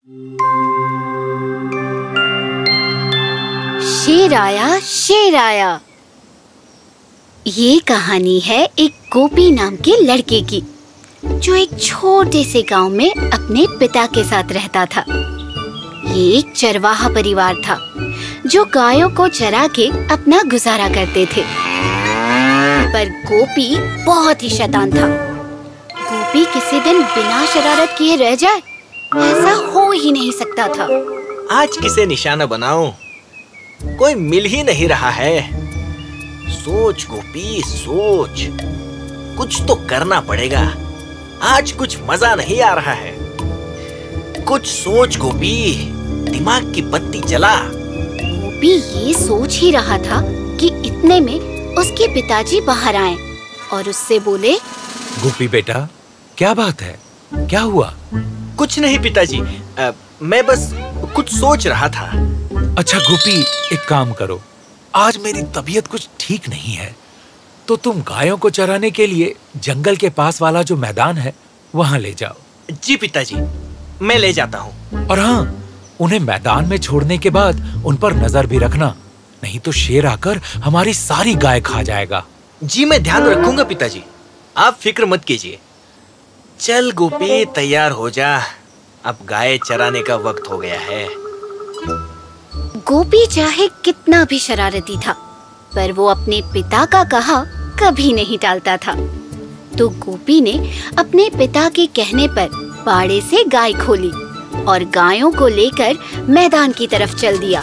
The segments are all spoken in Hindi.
शेर आया शेर आया। ये कहानी है एक गोपी नाम के लड़के की, जो एक छोटे से गांव में अपने पिता के साथ रहता था। ये एक चरवाहा परिवार था जो गायों को चरा के अपना गुजारा करते थे। पर गोपी बहुत ही शैतान था। गोपी किसी दिन बिना शरारत किए रह जाए, ऐसा हो ही नहीं सकता था। आज किसे निशाना बनाऊं? कोई मिल ही नहीं रहा है। सोच गोपी सोच, कुछ तो करना पड़ेगा। आज कुछ मजा नहीं आ रहा है। कुछ सोच गोपी, दिमाग की बत्ती जला। गोपी ये सोच ही रहा था कि इतने में उसके पिताजी बाहर आए और उससे बोले, गोपी बेटा, क्या बात है? क्या हुआ? कुछ नहीं पिताजी, मैं बस कुछ सोच रहा था। अच्छा गोपी, एक काम करो, आज मेरी तबीयत कुछ ठीक नहीं है, तो तुम गायों को चराने के लिए जंगल के पास वाला जो मैदान है वहाँ ले जाओ। जी पिताजी, मैं ले जाता हूँ। और हाँ, उन्हें मैदान में छोड़ने के बाद उन पर नजर भी रखना, नहीं तो शेर आकर हमारी सारी गाय खा जाएगा। जी मैं ध्यान रखूंगा पिताजी, आप फिक्र मत कीजिए। चल गोपी, तैयार हो जा, अब गाय चराने का वक्त हो गया है। गोपी चाहे कितना भी शरारती था, पर वो अपने पिता का कहा कभी नहीं टालता था। तो गोपी ने अपने पिता के कहने पर बाड़े से गाय खोली और गायों को लेकर मैदान की तरफ चल दिया।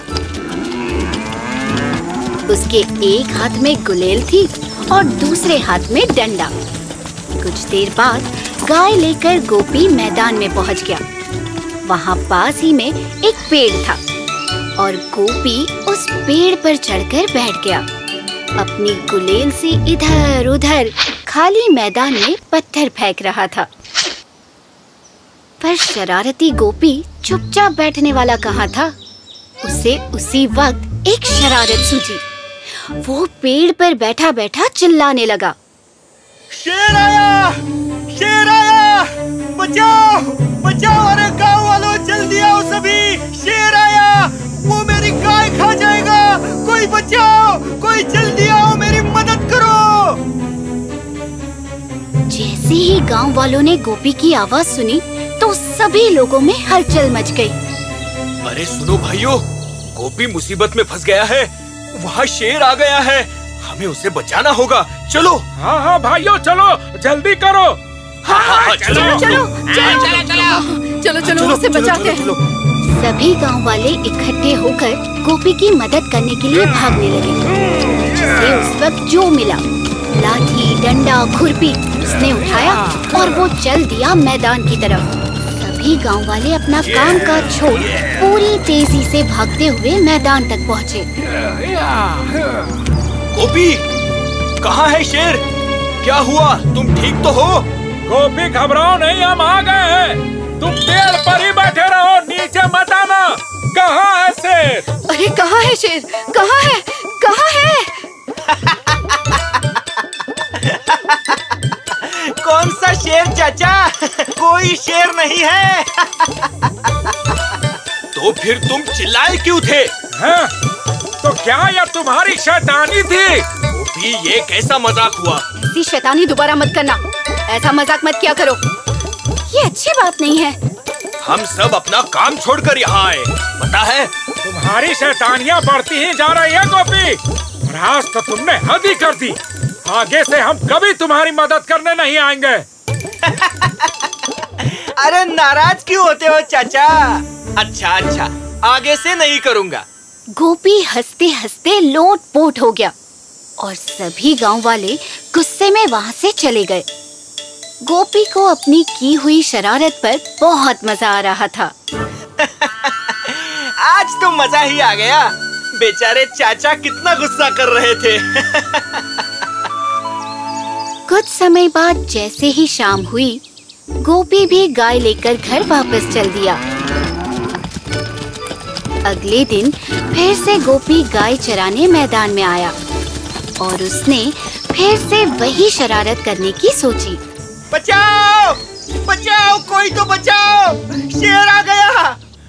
उसके एक हाथ में गुलेल थी और दूसरे हाथ में डंडा। कुछ देर बाद गाय लेकर गोपी मैदान में पहुंच गया। वहां पास ही में एक पेड़ था और गोपी उस पेड़ पर चढ़कर बैठ गया। अपनी गुलेल से इधर उधर खाली मैदान में पत्थर फेंक रहा था। पर शरारती गोपी चुपचाप बैठने वाला कहाँ था। उसे उसी वक्त एक शरारत सूझी। वो पेड़ पर बैठा बैठा चिल्लाने लगा, शेर आया! शेर आया! बचाओ! बचाओ! अरे गाँव वालों, जल्दी आओ सभी! शेर आया! वो मेरी गाय खा जाएगा! कोई बचाओ! कोई जल्दी आओ, मेरी मदद करो! जैसे ही गांव वालों ने गोपी की आवाज सुनी तो सभी लोगों में हलचल मच गई। अरे सुनो भाइयों, गोपी मुसीबत में फंस गया है। वहाँ शेर आ गया है, हमें उसे बचाना होगा। चलो। हाँ भाइयों, चलो जल्दी करो। हाँ, चलो उसे बचाते हैं। सभी गांव वाले इकट्ठे होकर गोपी की मदद करने के लिए भागने लगे। जिसे उस वक्त जो मिला, लाठी, डंडा, खुरपी, उसने उठाया और वो चल दिया मैदान की तरफ। सभी गांव वाले अपना काम काज छोड़ पूरी तेजी से भागते हुए मैदान तक पहुँचे। गोपी, कहाँ है शेर? क्या हुआ? तुम ठीक तो हो? गोपी घबराओ नहीं, हम आ गए हैं। तुम पेड़ पर ही बैठे रहो, नीचे मत आना। कहाँ है शेर? अरे कहाँ है शेर? कहाँ है? कहाँ है? कौन सा शेर चाचा? कोई शेर नहीं है। तो फिर तुम चिल्लाए क्यों थे? हाँ? तो क्या यह तुम्हारी शैतानी थी? गोपी, ये कैसा मजाक हुआ? ऐसी शैतानी दोबारा मत करना। ऐसा मजाक मत किया करो, ये अच्छी बात नहीं है। हम सब अपना काम छोड़कर यहाँ आए, पता है? तुम्हारी शैतानियाँ बढ़ती ही जा रही है गोपी, और आज तो तुमने हद ही कर दी। आगे से हम कभी तुम्हारी मदद करने नहीं आएंगे। अरे नाराज क्यों होते हो चाचा? अच्छा, आगे से नहीं करूँगा। गोपी हंसते हंसते लोट-पोट हो गया और सभी गांव वाले गुस्से में वहाँ से चले गए। गोपी को अपनी की हुई शरारत पर बहुत मजा आ रहा था। आज तो मजा ही आ गया। बेचारे चाचा कितना गुस्सा कर रहे थे। कुछ समय बाद जैसे ही शाम हुई, गोपी भी गाय लेकर घर वापस चल दिया। अगले दिन फिर से गोपी गाय चराने मैदान में आया और उसने फिर से वही शरारत करने की सोची। बचाओ! बचाओ! कोई तो बचाओ! शेर आ गया!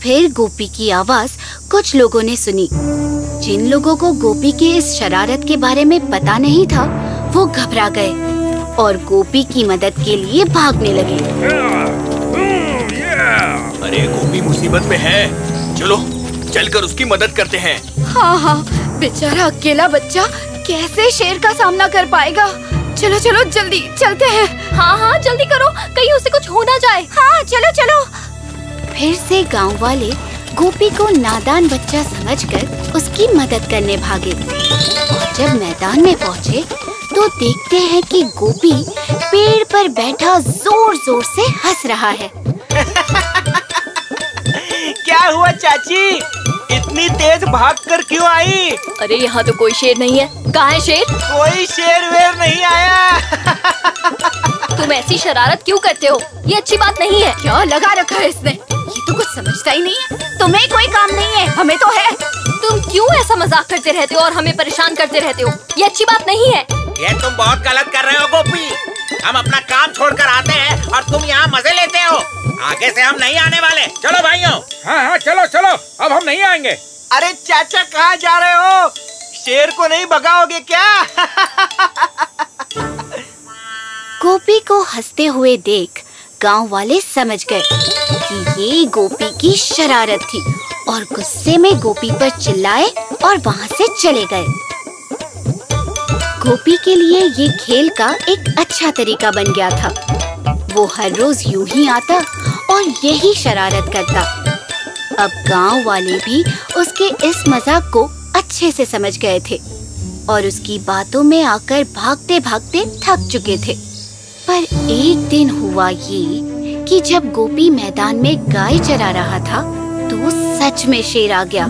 फिर गोपी की आवाज कुछ लोगों ने सुनी। जिन लोगों को गोपी की इस शरारत के बारे में पता नहीं था, वो घबरा गए और गोपी की मदद के लिए भागने लगे। अरे गोपी मुसीबत में है, चलो चलकर उसकी मदद करते हैं। हाँ, बेचारा अकेला बच्चा कैसे शेर का सामना कर पाएगा। चलो चलो जल्दी चलते हैं। हाँ जल्दी करो, कहीं उसे कुछ हो ना जाए। हाँ चलो। फिर से गांव वाले गोपी को नादान बच्चा समझकर उसकी मदद करने भागे। और जब मैदान में पहुँचे तो देखते हैं कि गोपी पेड़ पर बैठा जोर जोर से हंस रहा है। क्या हुआ चाची, इतनी तेज भागकर क्यों आई? अरे यहाँ तो कोई शेर नहीं है। कहाँ है शेर? कोई शेर वेर नहीं आया। तुम ऐसी शरारत क्यों करते हो? ये अच्छी बात नहीं है। क्या लगा रखा है इसने? ये तो कुछ समझता ही नहीं है। तुम्हें कोई काम नहीं है, हमें तो है। तुम क्यों ऐसा मजाक करते रहते हो और हमें परेशान करते रहते हो? ये अच्छी बात नहीं है। ये तुम बहुत गलत कर रहे हो गोपी। हम अपना काम छोड़कर आते हैं और तुम यहाँ मजे लेते हो। आगे से हम नहीं आने वाले। चलो भाइयों। हाँ चलो, अब हम नहीं आएंगे। अरे चाचा कहाँ जा रहे हो? शेर को नहीं भगाओगे क्या? गोपी को हंसते हुए देख गांव वाले समझ गए कि ये गोपी की शरारत थी और गुस्से में गोपी पर चिल्लाए और वहाँ से चले गए। गोपी के लिए ये खेल का एक अच्छा तरीका बन गया था। वो हर रोज यूं ही आता और यही शरारत करता। अब गांव वाले भी उसके इस मजाक को अच्छे से समझ गए थे और उसकी बातों में आकर भागते भागते थक चुके थे। पर एक दिन हुआ ये कि जब गोपी मैदान में गाय चरा रहा था तो सच में शेर आ गया।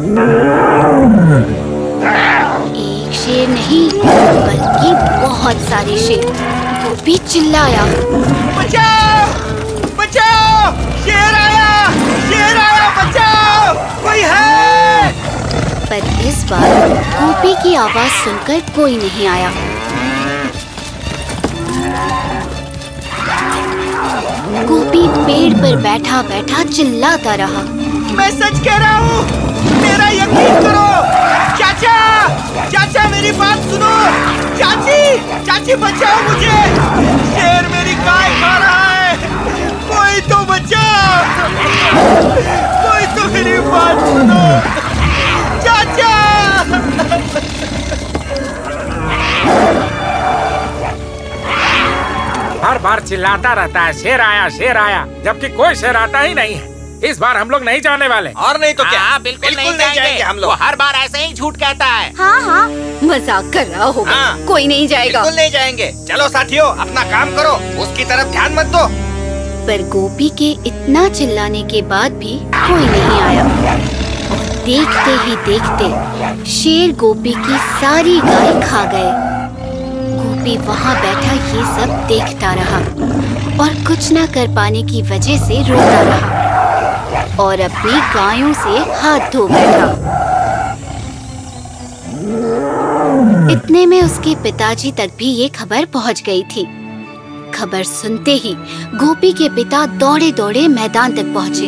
एक शेर नहीं बल्कि बहुत सारे शेर। गोपी चिल्लाया, बचाओ बचाओ, शेर आया, बचाओ, कोई है? पर इस बार गोपी की आवाज सुनकर कोई नहीं आया। गोपी पेड़ पर बैठा बैठा चिल्लाता रहा, मैं सच कह रहा हूँ, मेरा यकीन करो। चाचा मेरी बात सुनो। चाची बचाओ मुझे, शेर मेरी गाय खा रहा है। कोई तो बचाओ, कोई तो मेरी बात सुनो। चाचा हर बार चिल्लाता रहता है शेर आया, जबकि कोई शेर आता ही नहीं है। इस बार हम लोग नहीं जाने वाले। और नहीं तो क्या? बिल्कुल नहीं जाएंगे हम लोग। वो हर बार ऐसे ही झूठ कहता है। हाँ मजाक कर रहा होगा। हाँ, कोई नहीं जाएगा। बिल्कुल नहीं जाएंगे। चलो साथियों, अपना काम करो, उसकी तरफ ध्यान मत दो। पर गोपी के इतना चिल्लाने के बाद भी कोई नहीं आया और देखते ही देखते शेर गोपी की सारी गाय खा गए। गोपी वहाँ बैठा ये सब देखता रहा और कुछ न कर पाने की वजह से रोता रहा और अपनी गायों से हाथ धो बैठा। इतने में उसके पिताजी तक भी ये खबर पहुंच गई थी। खबर सुनते ही गोपी के पिता दौड़े दौड़े मैदान तक पहुंचे।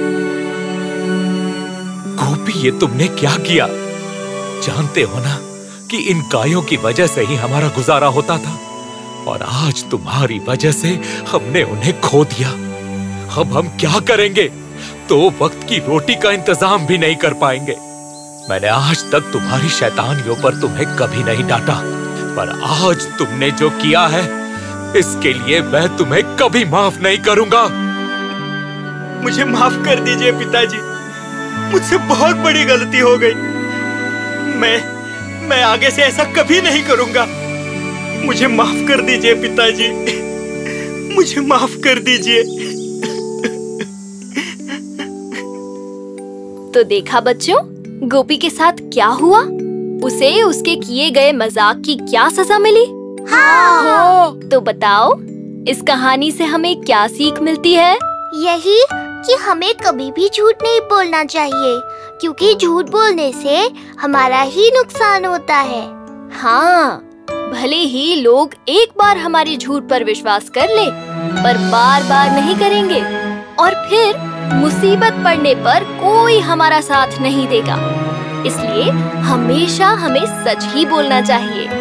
गोपी, ये तुमने क्या किया? जानते हो ना कि इन गायों की वजह से ही हमारा गुजारा होता था और आज तुम्हारी वजह से हमने उन्हें खो दिया। अब हम क्या करेंगे? तो वक्त की रोटी का इंतजाम भी नहीं कर पाएंगे। मैंने आज तक तुम्हारी शैतानियों पर तुम्हें कभी नहीं डांटा, पर आज तुमने जो किया है इसके लिए मैं तुम्हें कभी माफ नहीं करूंगा। मुझे माफ कर दीजिए पिताजी, मुझसे बहुत बड़ी गलती हो गई। मैं आगे से ऐसा कभी नहीं करूंगा। मुझे माफ कर दीजिए पिताजी, मुझे माफ कर दीजिए। तो देखा बच्चों, गोपी के साथ क्या हुआ? उसे उसके किए गए मजाक की क्या सजा मिली? हाँ। तो बताओ, इस कहानी से हमें क्या सीख मिलती है? यही कि हमें कभी भी झूठ नहीं बोलना चाहिए, क्योंकि झूठ बोलने से हमारा ही नुकसान होता है। हाँ, भले ही लोग एक बार हमारी झूठ पर विश्वास कर ले, पर बार बार नहीं करेंगे और फिर मुसीबत पड़ने पर कोई हमारा साथ नहीं देगा, इसलिए हमेशा हमें सच ही बोलना चाहिए।